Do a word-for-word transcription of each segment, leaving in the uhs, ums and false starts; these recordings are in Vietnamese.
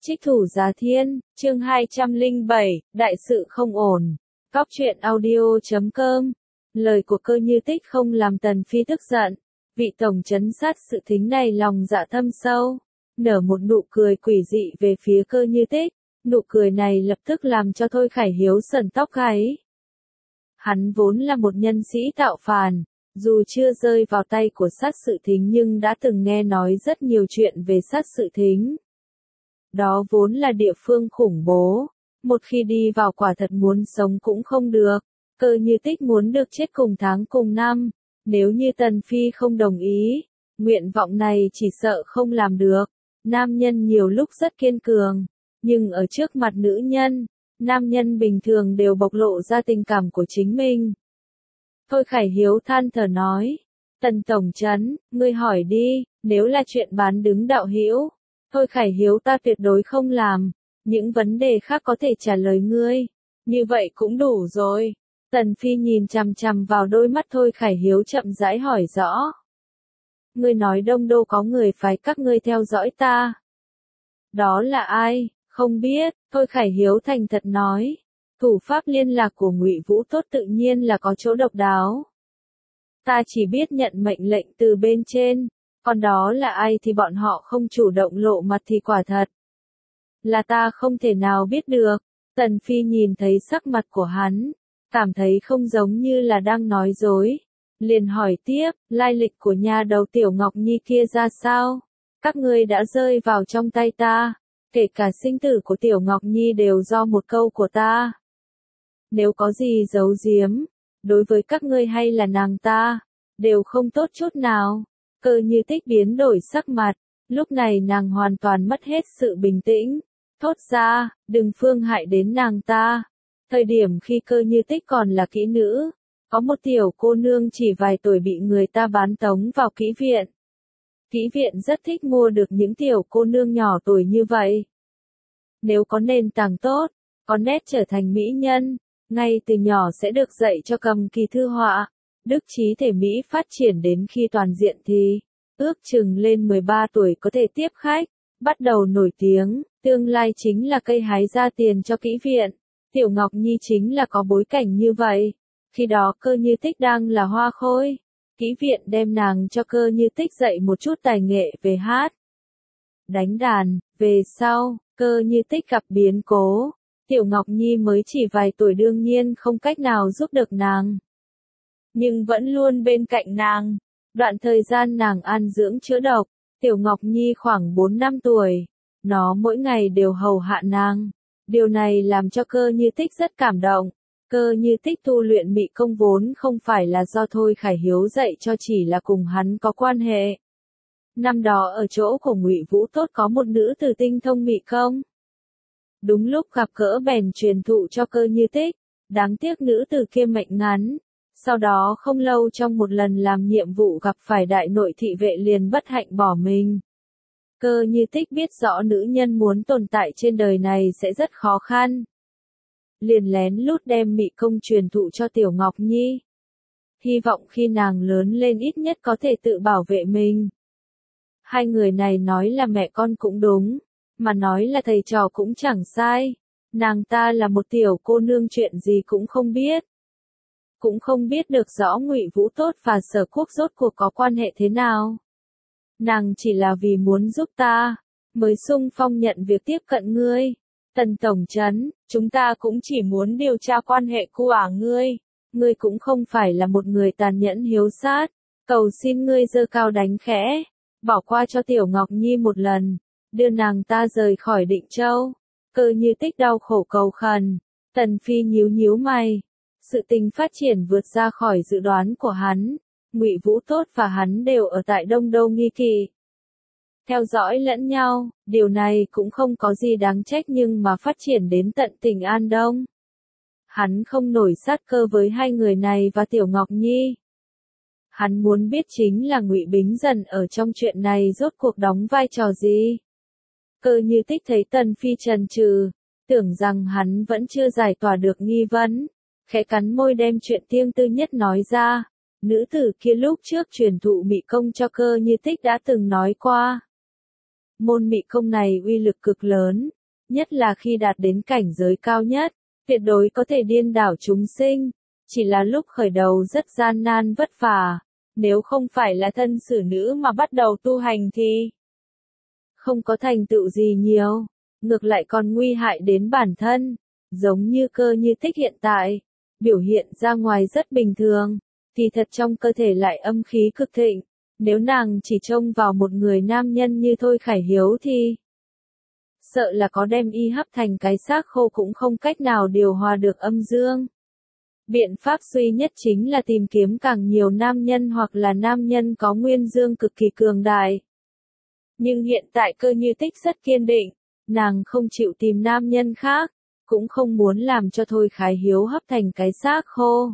Trích thủ Giá Thiên, chương hai trăm lẻ bảy, đại sự không ổn. Cóc truyện audio chấm com. Lời của Cơ Như Tích không làm Tần Phi tức giận. Vị tổng trấn sát sự thính này lòng dạ thâm sâu, nở một nụ cười quỷ dị về phía Cơ Như Tích. Nụ cười này lập tức làm cho Thôi Khải Hiếu sởn tóc gáy. Hắn vốn là một nhân sĩ tạo phản, dù chưa rơi vào tay của sát sự thính nhưng đã từng nghe nói rất nhiều chuyện về sát sự thính. Đó vốn là địa phương khủng bố, một khi đi vào quả thật muốn sống cũng không được. Cơ Như Tích muốn được chết cùng tháng cùng năm, nếu như Tần Phi không đồng ý, nguyện vọng này chỉ sợ không làm được. Nam nhân nhiều lúc rất kiên cường, nhưng ở trước mặt nữ nhân, nam nhân bình thường đều bộc lộ ra tình cảm của chính mình. Thôi Khải Hiếu than thở nói, Tần tổng trấn, ngươi hỏi đi, nếu là chuyện bán đứng đạo hữu, Thôi Khải Hiếu ta tuyệt đối không làm, những vấn đề khác có thể trả lời ngươi, như vậy cũng đủ rồi. Tần Phi nhìn chằm chằm vào đôi mắt Thôi Khải Hiếu chậm rãi hỏi rõ. Ngươi nói Đông Đô có người phái các ngươi theo dõi ta. Đó là ai? Không biết, Thôi Khải Hiếu thành thật nói. Thủ pháp liên lạc của Ngụy Vũ Tốt tự nhiên là có chỗ độc đáo. Ta chỉ biết nhận mệnh lệnh từ bên trên, còn đó là ai thì bọn họ không chủ động lộ mặt thì quả thật là ta không thể nào biết được. Tần Phi nhìn thấy sắc mặt của hắn, cảm thấy không giống như là đang nói dối, liền hỏi tiếp, lai lịch của nhà đầu Tiểu Ngọc Nhi kia ra sao? Các ngươi đã rơi vào trong tay ta, kể cả sinh tử của Tiểu Ngọc Nhi đều do một câu của ta. Nếu có gì giấu giếm, đối với các ngươi hay là nàng ta, đều không tốt chút nào. Cơ Như Tích biến đổi sắc mặt, lúc này nàng hoàn toàn mất hết sự bình tĩnh, thốt ra, đừng phương hại đến nàng ta. Thời điểm khi Cơ Như Tích còn là kỹ nữ, có một tiểu cô nương chỉ vài tuổi bị người ta bán tống vào kỹ viện. Kỹ viện rất thích mua được những tiểu cô nương nhỏ tuổi như vậy. Nếu có nền tảng tốt, có nét trở thành mỹ nhân, ngay từ nhỏ sẽ được dạy cho cầm kỳ thư họa. Đức trí thể mỹ phát triển đến khi toàn diện thì, ước chừng lên mười ba tuổi có thể tiếp khách, bắt đầu nổi tiếng, tương lai chính là cây hái ra tiền cho kỹ viện. Tiểu Ngọc Nhi chính là có bối cảnh như vậy. Khi đó Cơ Như Tích đang là hoa khôi, kỹ viện đem nàng cho Cơ Như Tích dạy một chút tài nghệ về hát, đánh đàn. Về sau, Cơ Như Tích gặp biến cố, Tiểu Ngọc Nhi mới chỉ vài tuổi đương nhiên không cách nào giúp được nàng, nhưng vẫn luôn bên cạnh nàng. Đoạn thời gian nàng an dưỡng chữa độc, Tiểu Ngọc Nhi khoảng bốn năm tuổi, nó mỗi ngày đều hầu hạ nàng. Điều này làm cho Cơ Như Tích rất cảm động. Cơ Như Tích tu luyện mị công vốn không phải là do Thôi Khải Hiếu dạy cho, chỉ là cùng hắn có quan hệ. Năm đó ở chỗ của Ngụy Vũ Tốt có một nữ tử tinh thông mị công. Đúng lúc gặp gỡ bèn truyền thụ cho Cơ Như Tích, đáng tiếc nữ tử kia mệnh ngắn. Sau đó không lâu trong một lần làm nhiệm vụ gặp phải đại nội thị vệ liền bất hạnh bỏ mình. Cơ Như Tích biết rõ nữ nhân muốn tồn tại trên đời này sẽ rất khó khăn, liền lén lút đem mị công truyền thụ cho Tiểu Ngọc Nhi. Hy vọng khi nàng lớn lên ít nhất có thể tự bảo vệ mình. Hai người này nói là mẹ con cũng đúng, mà nói là thầy trò cũng chẳng sai. Nàng ta là một tiểu cô nương chuyện gì cũng không biết, cũng không biết được rõ Ngụy Vũ Tốt và Sở Quốc rốt cuộc có quan hệ thế nào. Nàng chỉ là vì muốn giúp ta, mới xung phong nhận việc tiếp cận ngươi. Tần tổng trấn, chúng ta cũng chỉ muốn điều tra quan hệ của ngươi. Ngươi cũng không phải là một người tàn nhẫn hiếu sát. Cầu xin ngươi giơ cao đánh khẽ, bỏ qua cho Tiểu Ngọc Nhi một lần, đưa nàng ta rời khỏi Định Châu. Cơ Như Tích đau khổ cầu khẩn. Tần Phi nhíu nhíu mày. Sự tình phát triển vượt ra khỏi dự đoán của hắn. Ngụy Vũ Tốt và hắn đều ở tại Đông Đô nghi kỵ, theo dõi lẫn nhau. Điều này cũng không có gì đáng trách, nhưng mà phát triển đến tận tỉnh An Đông, hắn không nổi sát cơ với hai người này và Tiểu Ngọc Nhi. Hắn muốn biết chính là Ngụy Bính Dần ở trong chuyện này rốt cuộc đóng vai trò gì. Cơ Như Tích thấy Tần Phi chần chừ, tưởng rằng hắn vẫn chưa giải tỏa được nghi vấn, khẽ cắn môi đem chuyện riêng tư nhất nói ra. Nữ tử kia lúc trước truyền thụ mị công cho Cơ Như Tích đã từng nói qua. Môn mị công này uy lực cực lớn, nhất là khi đạt đến cảnh giới cao nhất, tuyệt đối có thể điên đảo chúng sinh, chỉ là lúc khởi đầu rất gian nan vất vả, nếu không phải là thân xử nữ mà bắt đầu tu hành thì không có thành tựu gì nhiều, ngược lại còn nguy hại đến bản thân, giống như Cơ Như Tích hiện tại, biểu hiện ra ngoài rất bình thường, thì thật trong cơ thể lại âm khí cực thịnh, nếu nàng chỉ trông vào một người nam nhân như Thôi Khải Hiếu thì sợ là có đem y hấp thành cái xác khô cũng không cách nào điều hòa được âm dương. Biện pháp duy nhất chính là tìm kiếm càng nhiều nam nhân hoặc là nam nhân có nguyên dương cực kỳ cường đại. Nhưng hiện tại Cơ Như Tích rất kiên định, nàng không chịu tìm nam nhân khác, cũng không muốn làm cho Thôi Khải Hiếu hấp thành cái xác khô.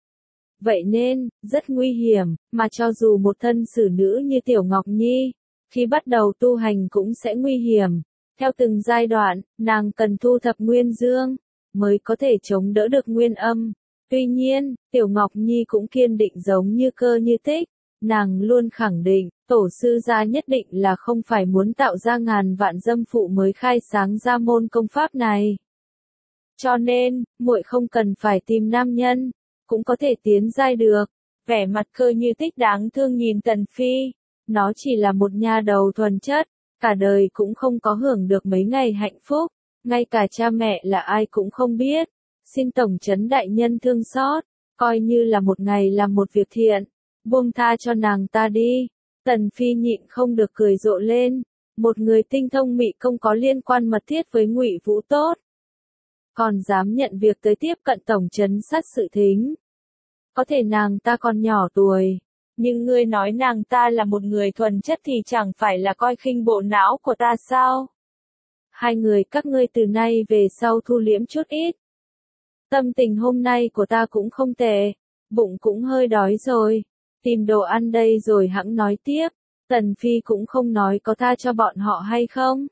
Vậy nên, rất nguy hiểm, mà cho dù một thân xử nữ như Tiểu Ngọc Nhi, khi bắt đầu tu hành cũng sẽ nguy hiểm. Theo từng giai đoạn, nàng cần thu thập nguyên dương, mới có thể chống đỡ được nguyên âm. Tuy nhiên, Tiểu Ngọc Nhi cũng kiên định giống như Cơ Như Tích, nàng luôn khẳng định, tổ sư gia nhất định là không phải muốn tạo ra ngàn vạn dâm phụ mới khai sáng ra môn công pháp này. Cho nên, muội không cần phải tìm nam nhân, cũng có thể tiến giai được. Vẻ mặt Cơ Như Tích đáng thương nhìn Tần Phi, nó chỉ là một nha đầu thuần chất, cả đời cũng không có hưởng được mấy ngày hạnh phúc, ngay cả cha mẹ là ai cũng không biết. Xin tổng trấn đại nhân thương xót, coi như là một ngày làm một việc thiện, buông tha cho nàng ta đi. Tần Phi nhịn không được cười rộ lên, một người tinh thông mị công có liên quan mật thiết với Ngụy Vũ tốt, còn dám nhận việc tới tiếp cận tổng trấn sát sự thính. Có thể nàng ta còn nhỏ tuổi, nhưng ngươi nói nàng ta là một người thuần chất thì chẳng phải là coi khinh bộ não của ta sao? Hai người các ngươi từ nay về sau thu liễm chút ít. Tâm tình hôm nay của ta cũng không tệ, bụng cũng hơi đói rồi, tìm đồ ăn đây rồi hẵng nói tiếp. Tần Phi cũng không nói có tha cho bọn họ hay không.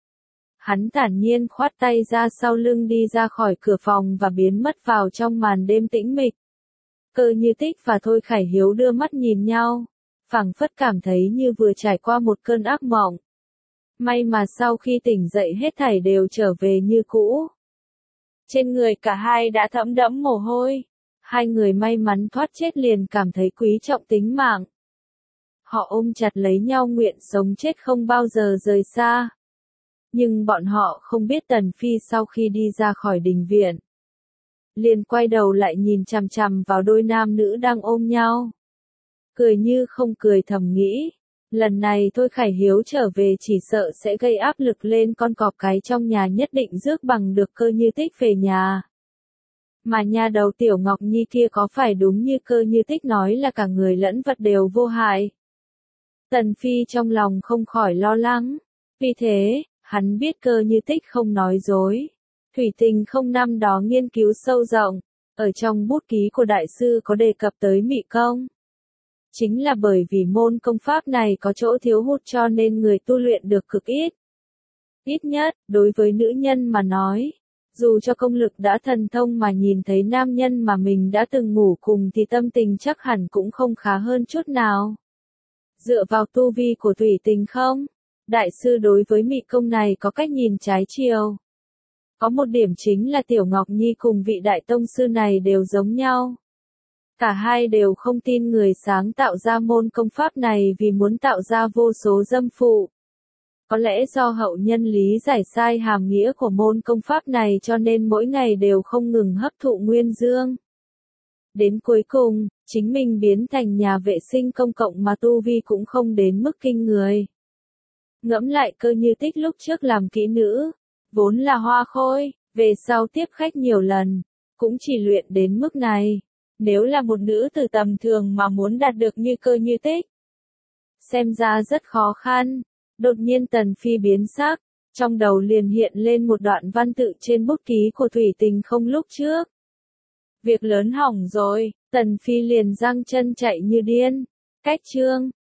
Hắn thản nhiên khoát tay ra sau lưng đi ra khỏi cửa phòng và biến mất vào trong màn đêm tĩnh mịch. Cơ Như Tích và Thôi Khải Hiếu đưa mắt nhìn nhau, phảng phất cảm thấy như vừa trải qua một cơn ác mộng. May mà sau khi tỉnh dậy hết thảy đều trở về như cũ. Trên người cả hai đã thấm đẫm mồ hôi, hai người may mắn thoát chết liền cảm thấy quý trọng tính mạng. Họ ôm chặt lấy nhau nguyện sống chết không bao giờ rời xa. Nhưng bọn họ không biết Tần Phi sau khi đi ra khỏi đình viện, liền quay đầu lại nhìn chằm chằm vào đôi nam nữ đang ôm nhau. Cười như không cười thầm nghĩ, lần này Thôi Khải Hiếu trở về chỉ sợ sẽ gây áp lực lên con cọp cái trong nhà nhất định rước bằng được Cơ Như Tích về nhà. Mà nha đầu Tiểu Ngọc Nhi kia có phải đúng như Cơ Như Tích nói là cả người lẫn vật đều vô hại? Tần Phi trong lòng không khỏi lo lắng. Vì thế, hắn biết Cơ Như Tích không nói dối. Thủy Tình không năm đó nghiên cứu sâu rộng, ở trong bút ký của đại sư có đề cập tới mị công. Chính là bởi vì môn công pháp này có chỗ thiếu hụt cho nên người tu luyện được cực ít. Ít nhất, đối với nữ nhân mà nói, dù cho công lực đã thần thông mà nhìn thấy nam nhân mà mình đã từng ngủ cùng thì tâm tình chắc hẳn cũng không khá hơn chút nào. Dựa vào tu vi của Thủy Tình không, đại sư đối với mị công này có cách nhìn trái chiều. Có một điểm chính là Tiểu Ngọc Nhi cùng vị đại tông sư này đều giống nhau. Cả hai đều không tin người sáng tạo ra môn công pháp này vì muốn tạo ra vô số dâm phụ. Có lẽ do hậu nhân lý giải sai hàm nghĩa của môn công pháp này cho nên mỗi ngày đều không ngừng hấp thụ nguyên dương. Đến cuối cùng, chính mình biến thành nhà vệ sinh công cộng mà tu vi cũng không đến mức kinh người. Ngẫm lại Cơ Như Tích lúc trước làm kỹ nữ, vốn là hoa khôi, về sau tiếp khách nhiều lần, cũng chỉ luyện đến mức này. Nếu là một nữ tử tầm thường mà muốn đạt được như Cơ Như Tích, xem ra rất khó khăn. Đột nhiên Tần Phi biến sắc, trong đầu liền hiện lên một đoạn văn tự trên bút ký của Thủy Tình không lúc trước. Việc lớn hỏng rồi, Tần Phi liền giang chân chạy như điên. Cách chương